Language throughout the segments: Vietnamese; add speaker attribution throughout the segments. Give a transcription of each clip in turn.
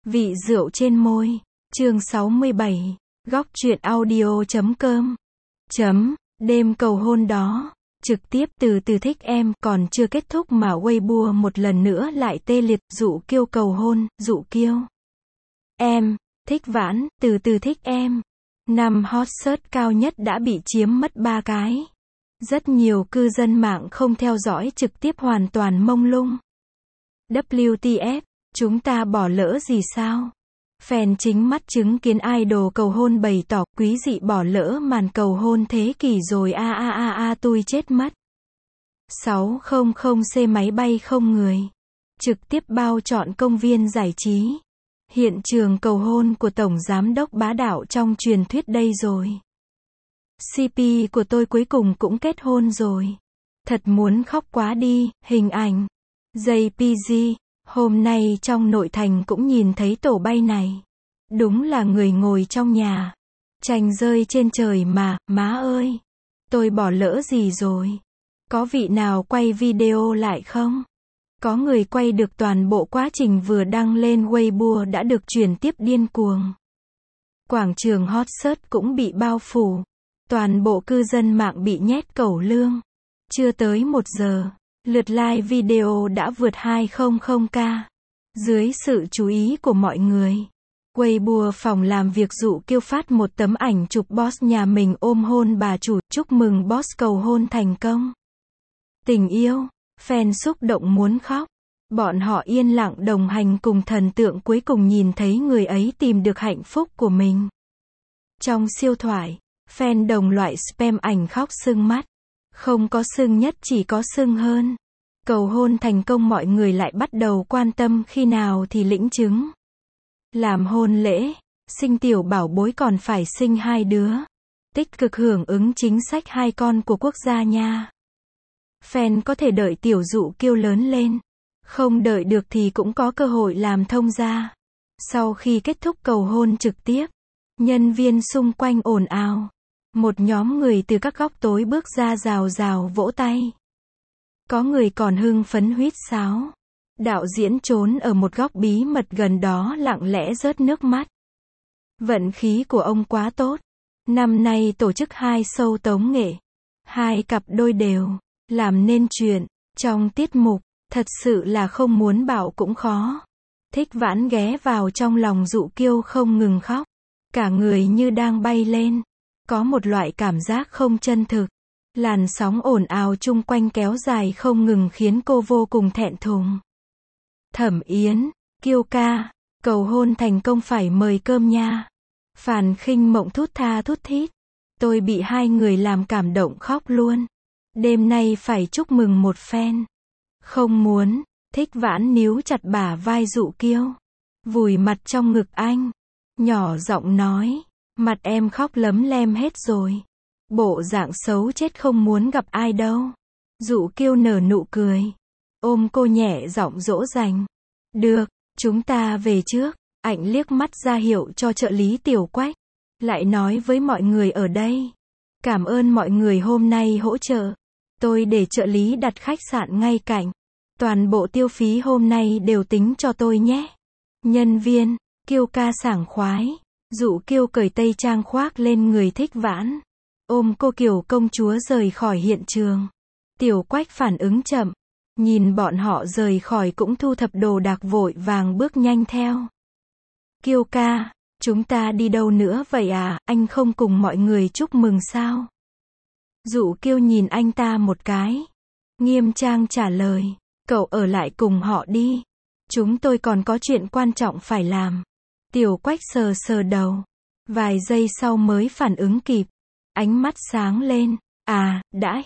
Speaker 1: Vị rượu trên môi. Chương 67. Góc truyện audio.com. Đêm cầu hôn đó. Trực tiếp từ thích em, còn chưa kết thúc mà Weibo một lần nữa lại tê liệt, Dụ Kiêu cầu hôn, Dụ Kiêu. Em, thích Vãn, từ thích em. Năm hot search cao nhất đã bị chiếm mất 3 cái. Rất nhiều cư dân mạng không theo dõi trực tiếp hoàn toàn mông lung. WTF, chúng ta bỏ lỡ gì sao? Fan chính mắt chứng kiến idol cầu hôn bày tỏ quý dị bỏ lỡ màn cầu hôn thế kỷ rồi tui chết mất. 600C máy bay không người. Trực tiếp bao trọn công viên giải trí. Hiện trường cầu hôn của Tổng Giám đốc bá đạo trong truyền thuyết đây rồi. CP của tôi cuối cùng cũng kết hôn rồi. Thật muốn khóc quá đi, hình ảnh. JPG, hôm nay trong nội thành cũng nhìn thấy tổ bay này. Đúng là người ngồi trong nhà. Chành rơi trên trời mà, má ơi. Tôi bỏ lỡ gì rồi? Có vị nào quay video lại không? Có người quay được toàn bộ quá trình vừa đăng lên Weibo đã được truyền tiếp điên cuồng. Quảng trường hot search cũng bị bao phủ. Toàn bộ cư dân mạng bị nhét cẩu lương. Chưa tới 1 giờ, lượt like video đã vượt 200k. Dưới sự chú ý của mọi người, Weibo phòng làm việc Dụ Kiêu phát một tấm ảnh chụp boss nhà mình ôm hôn bà chủ, chúc mừng boss cầu hôn thành công. Tình yêu, fan xúc động muốn khóc. Bọn họ yên lặng đồng hành cùng thần tượng cuối cùng nhìn thấy người ấy tìm được hạnh phúc của mình. Trong siêu thoại, fan đồng loại spam ảnh khóc sưng mắt. Không có sưng nhất chỉ có sưng hơn. Cầu hôn thành công mọi người lại bắt đầu quan tâm khi nào thì lĩnh chứng. Làm hôn lễ, sinh tiểu bảo bối còn phải sinh 2 đứa. Tích cực hưởng ứng chính sách 2 con của quốc gia nha. Fan có thể đợi tiểu Dụ Kiêu lớn lên. Không đợi được thì cũng có cơ hội làm thông gia. Sau khi kết thúc cầu hôn trực tiếp, nhân viên xung quanh ồn ào. Một nhóm người từ các góc tối bước ra rào rào vỗ tay. Có người còn hưng phấn huýt sáo. Đạo diễn trốn ở một góc bí mật gần đó lặng lẽ rớt nước mắt. Vận khí của ông quá tốt. Năm nay tổ chức 2 show tống nghệ. 2 cặp đôi đều làm nên chuyện. Trong tiết mục, thật sự là không muốn bảo cũng khó. Thích Vãn ghé vào trong lòng Dụ Kiêu không ngừng khóc. Cả người như đang bay lên. Có một loại cảm giác không chân thực. Làn sóng ồn ào chung quanh kéo dài không ngừng khiến cô vô cùng thẹn thùng. Thẩm Yến, Kiêu ca, cầu hôn thành công phải mời cơm nha. Phàn Khinh Mộng thút tha thút thít. Tôi bị 2 người làm cảm động khóc luôn. Đêm nay phải chúc mừng một phen. Không muốn, Thích Vãn níu chặt bả vai Dụ Kiêu. Vùi mặt trong ngực anh. Nhỏ giọng nói. Mặt em khóc lấm lem hết rồi. Bộ dạng xấu chết không muốn gặp ai đâu. Dụ Kiêu nở nụ cười. Ôm cô nhẹ giọng dỗ dành. Được, chúng ta về trước. Anh liếc mắt ra hiệu cho trợ lý Tiểu Quách. Lại nói với mọi người ở đây. Cảm ơn mọi người hôm nay hỗ trợ. Tôi để trợ lý đặt khách sạn ngay cạnh. Toàn bộ tiêu phí hôm nay đều tính cho tôi nhé. Nhân viên, Kiêu ca sảng khoái. Dụ Kiêu cởi tây trang khoác lên người Thích Vãn. Ôm cô kiểu công chúa rời khỏi hiện trường. Tiểu Quách phản ứng chậm. Nhìn bọn họ rời khỏi cũng thu thập đồ đạc vội vàng bước nhanh theo. Kiêu ca, chúng ta đi đâu nữa vậy à, anh không cùng mọi người chúc mừng sao? Dụ Kiêu nhìn anh ta một cái. Nghiêm trang trả lời, cậu ở lại cùng họ đi. Chúng tôi còn có chuyện quan trọng phải làm. Tiểu Quách sờ sờ đầu. Vài giây sau mới phản ứng kịp. Ánh mắt sáng lên. À, đã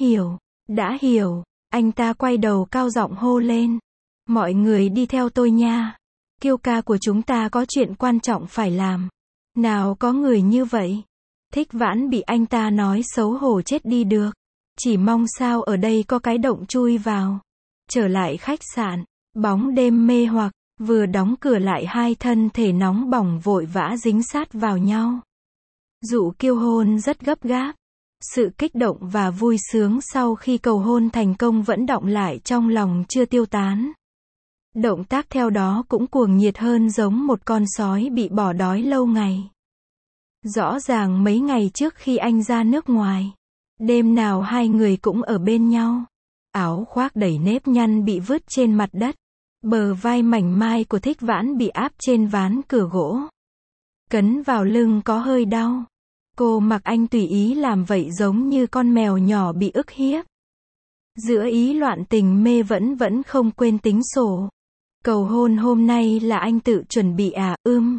Speaker 1: hiểu. Anh ta quay đầu cao giọng hô lên. Mọi người đi theo tôi nha. Kiêu ca của chúng ta có chuyện quan trọng phải làm. Nào có người như vậy. Thích Vãn bị anh ta nói xấu hổ chết đi được. Chỉ mong sao ở đây có cái động chui vào. Trở lại khách sạn. Bóng đêm mê hoặc. Vừa đóng cửa lại 2 thân thể nóng bỏng vội vã dính sát vào nhau. Dụ Kiêu hôn rất gấp gáp. Sự kích động và vui sướng sau khi cầu hôn thành công vẫn đọng lại trong lòng chưa tiêu tán. Động tác theo đó cũng cuồng nhiệt hơn, giống một con sói bị bỏ đói lâu ngày. Rõ ràng mấy ngày trước khi anh ra nước ngoài, đêm nào hai người cũng ở bên nhau. Áo khoác đầy nếp nhăn bị vứt trên mặt đất. Bờ vai mảnh mai của Thích Vãn bị áp trên ván cửa gỗ. Cấn vào lưng có hơi đau. Cô mặc anh tùy ý làm vậy giống như con mèo nhỏ bị ức hiếp. Giữa ý loạn tình mê vẫn không quên tính sổ. Cầu hôn hôm nay là anh tự chuẩn bị à?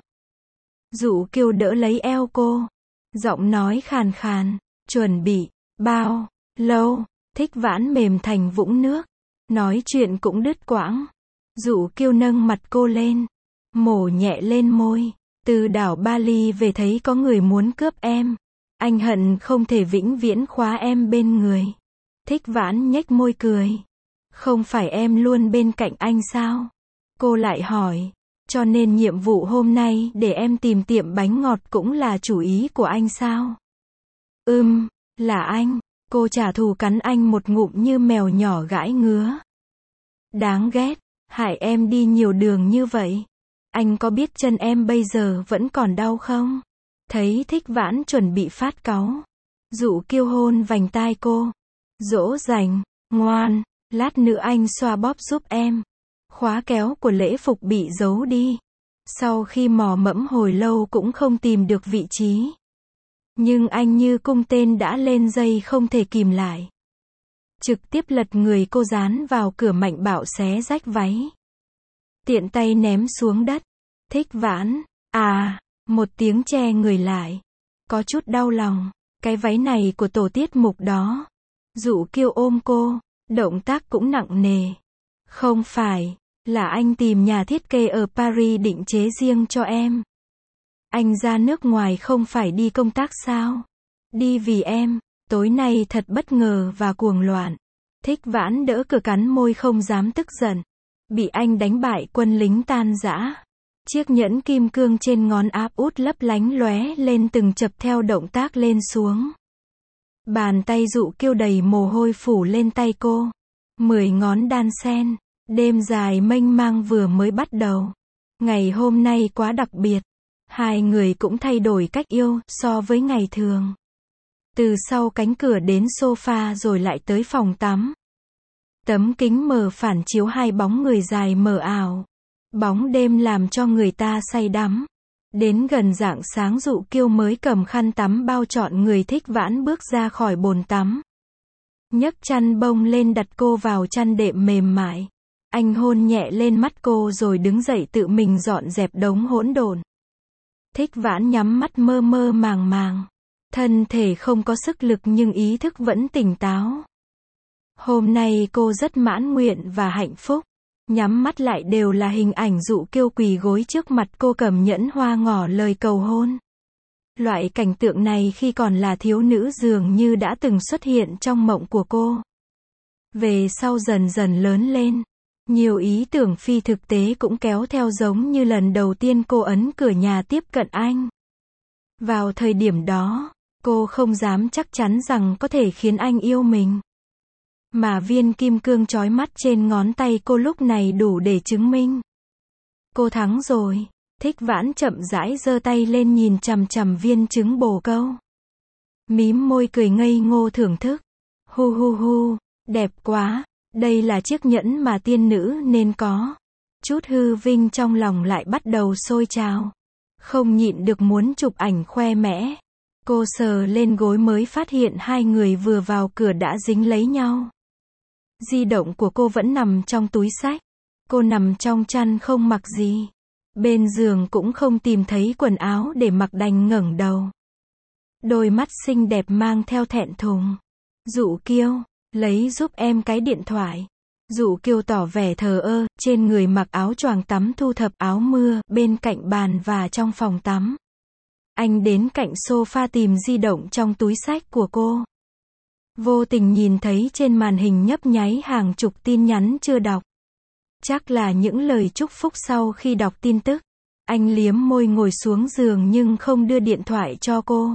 Speaker 1: Dụ Kiêu đỡ lấy eo cô. Giọng nói khàn khàn. Chuẩn bị, bao lâu? Thích Vãn mềm thành vũng nước. Nói chuyện cũng đứt quãng. Dụ Kiêu nâng mặt cô lên. Mổ nhẹ lên môi. Từ đảo Bali về thấy có người muốn cướp em. Anh hận không thể vĩnh viễn khóa em bên người. Thích Vãn nhếch môi cười. Không phải em luôn bên cạnh anh sao? Cô lại hỏi. Cho nên nhiệm vụ hôm nay để em tìm tiệm bánh ngọt cũng là chủ ý của anh sao? Là anh. Cô trả thù cắn anh một ngụm như mèo nhỏ gãi ngứa. Đáng ghét. Hại em đi nhiều đường như vậy. Anh có biết chân em bây giờ vẫn còn đau không? Thấy Thích Vãn chuẩn bị phát cáu. Dụ Kiêu hôn vành tai cô. Dỗ dành. Ngoan. Lát nữa anh xoa bóp giúp em. Khóa kéo của lễ phục bị giấu đi. Sau khi mò mẫm hồi lâu cũng không tìm được vị trí. Nhưng anh như cung tên đã lên dây không thể kìm lại. Trực tiếp lật người cô dán vào cửa mạnh bạo xé rách váy. Tiện tay ném xuống đất. Thích Vãn. Một tiếng che người lại. Có chút đau lòng. Cái váy này của tổ tiết mục đó. Dụ Kiêu ôm cô. Động tác cũng nặng nề. Không phải. Là anh tìm nhà thiết kế ở Paris định chế riêng cho em. Anh ra nước ngoài không phải đi công tác sao? Đi vì em. Tối nay thật bất ngờ và cuồng loạn. Thích Vãn đỡ cửa cắn môi không dám tức giận. Bị anh đánh bại quân lính tan rã. Chiếc nhẫn kim cương trên ngón áp út lấp lánh lóe lên từng chập theo động tác lên xuống. Bàn tay Dụ Kiêu đầy mồ hôi phủ lên tay cô. 10 ngón đan xen. Đêm dài mênh mang vừa mới bắt đầu. Ngày hôm nay quá đặc biệt. Hai người cũng thay đổi cách yêu so với ngày thường. Từ sau cánh cửa đến sofa rồi lại tới phòng tắm. Tấm kính mờ phản chiếu hai bóng người dài mờ ảo. Bóng đêm làm cho người ta say đắm. Đến gần rạng sáng Dụ Kiêu mới cầm khăn tắm bao trọn người Thích Vãn bước ra khỏi bồn tắm. Nhấc chăn bông lên đặt cô vào chăn đệm mềm mại. Anh hôn nhẹ lên mắt cô rồi đứng dậy tự mình dọn dẹp đống hỗn độn. Thích Vãn nhắm mắt mơ mơ màng màng. Thân thể không có sức lực nhưng ý thức vẫn tỉnh táo. Hôm nay cô rất mãn nguyện và hạnh phúc. Nhắm mắt lại đều là hình ảnh Dụ Kiêu quỳ gối trước mặt cô cầm nhẫn hoa ngỏ lời cầu hôn. Loại cảnh tượng này khi còn là thiếu nữ dường như đã từng xuất hiện trong mộng của cô. Về sau dần dần lớn lên. Nhiều ý tưởng phi thực tế cũng kéo theo giống như lần đầu tiên cô ấn cửa nhà tiếp cận anh. Vào thời điểm đó, cô không dám chắc chắn rằng có thể khiến anh yêu mình. Mà viên kim cương chói mắt trên ngón tay cô lúc này đủ để chứng minh. Cô thắng rồi. Thích Vãn chậm rãi giơ tay lên nhìn chằm chằm viên trứng bồ câu. Mím môi cười ngây ngô thưởng thức. Hu, đẹp quá. Đây là chiếc nhẫn mà tiên nữ nên có. Chút hư vinh trong lòng lại bắt đầu sôi trào. Không nhịn được muốn chụp ảnh khoe mẽ. Cô sờ lên gối mới phát hiện hai người vừa vào cửa đã dính lấy nhau. Di động của cô vẫn nằm trong túi xách. Cô nằm trong chăn không mặc gì. Bên giường cũng không tìm thấy quần áo để mặc đành ngẩng đầu. Đôi mắt xinh đẹp mang theo thẹn thùng. Dụ Kiêu, lấy giúp em cái điện thoại. Dụ Kiêu tỏ vẻ thờ ơ, trên người mặc áo choàng tắm thu thập áo mưa, bên cạnh bàn và trong phòng tắm. Anh đến cạnh sofa tìm di động trong túi xách của cô. Vô tình nhìn thấy trên màn hình nhấp nháy hàng chục tin nhắn chưa đọc. Chắc là những lời chúc phúc sau khi đọc tin tức. Anh liếm môi ngồi xuống giường nhưng không đưa điện thoại cho cô.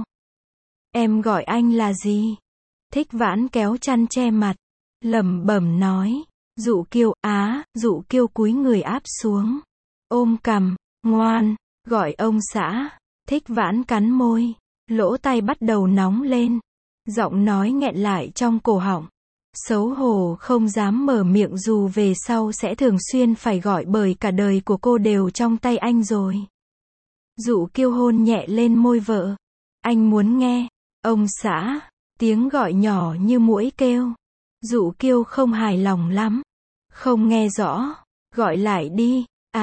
Speaker 1: Em gọi anh là gì? Thích Vãn kéo chăn che mặt. Lẩm bẩm nói. Dụ Kiêu cúi người áp xuống. Ôm cằm, ngoan, gọi ông xã. Thích Vãn cắn môi. Lỗ tai bắt đầu nóng lên. Giọng nói nghẹn lại trong cổ họng. Xấu hổ không dám mở miệng dù về sau sẽ thường xuyên phải gọi bởi cả đời của cô đều trong tay anh rồi. Dụ Kiêu hôn nhẹ lên môi vợ. Anh muốn nghe. Ông xã. Tiếng gọi nhỏ như muỗi kêu. Dụ Kiêu không hài lòng lắm. Không nghe rõ. Gọi lại đi.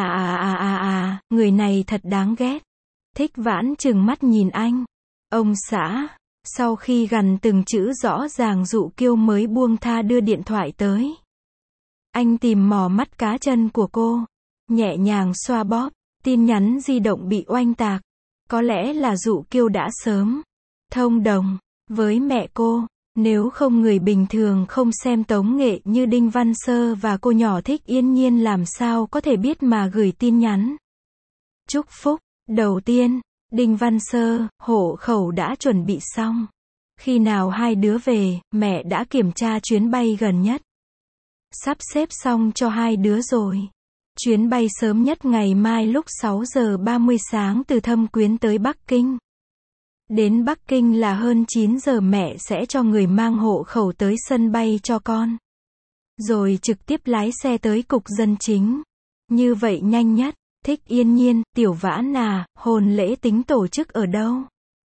Speaker 1: Người này thật đáng ghét. Thích Vãn trừng mắt nhìn anh. Ông xã. Sau khi gằn từng chữ rõ ràng Dụ Kiêu mới buông tha đưa điện thoại tới. Anh tìm mò mắt cá chân của cô. Nhẹ nhàng xoa bóp. Tin nhắn di động bị oanh tạc. Có lẽ là Dụ Kiêu đã sớm thông đồng với mẹ cô. Nếu không người bình thường không xem tống nghệ như Đinh Văn Sơ và cô nhỏ Thích Yên Nhiên làm sao có thể biết mà gửi tin nhắn. Chúc phúc. Đầu tiên, Đinh Văn Sơ, hộ khẩu đã chuẩn bị xong. Khi nào hai đứa về, mẹ đã kiểm tra chuyến bay gần nhất. Sắp xếp xong cho hai đứa rồi. Chuyến bay sớm nhất ngày mai lúc 6 giờ 30 sáng từ Thâm Quyến tới Bắc Kinh. Đến Bắc Kinh là hơn 9 giờ mẹ sẽ cho người mang hộ khẩu tới sân bay cho con. Rồi trực tiếp lái xe tới cục dân chính. Như vậy nhanh nhất. Thích Yên Nhiên, Tiểu Vãn à, hôn lễ tính tổ chức ở đâu?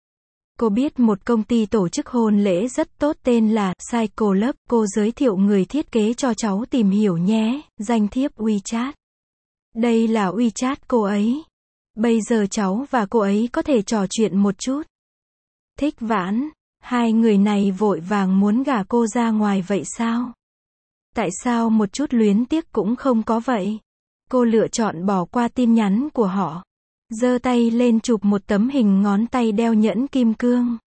Speaker 1: Cô biết một công ty tổ chức hôn lễ rất tốt tên là Cycle Love, cô giới thiệu người thiết kế cho cháu tìm hiểu nhé, danh thiếp WeChat. Đây là WeChat cô ấy. Bây giờ cháu và cô ấy có thể trò chuyện một chút. Thích Vãn, hai người này vội vàng muốn gả cô ra ngoài vậy sao? Tại sao một chút luyến tiếc cũng không có vậy? Cô lựa chọn bỏ qua tin nhắn của họ. Giơ tay lên chụp một tấm hình ngón tay đeo nhẫn kim cương.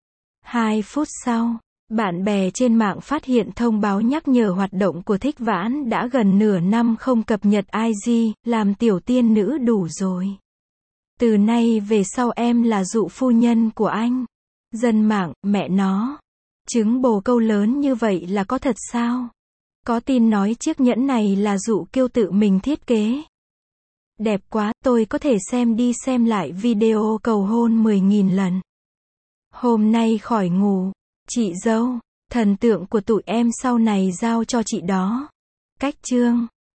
Speaker 1: 2 phút sau, bạn bè trên mạng phát hiện thông báo nhắc nhở hoạt động của Thích Vãn đã gần nửa năm không cập nhật IG, làm tiểu tiên nữ đủ rồi. Từ nay về sau em là Dụ phu nhân của anh. Dân mạng, mẹ nó. Trứng bồ câu lớn như vậy là có thật sao? Có tin nói chiếc nhẫn này là Dụ Kiêu tự mình thiết kế. Đẹp quá, tôi có thể xem đi xem lại video cầu hôn 10.000 lần. Hôm nay khỏi ngủ. Chị dâu, thần tượng của tụi em sau này giao cho chị đó. Cách chương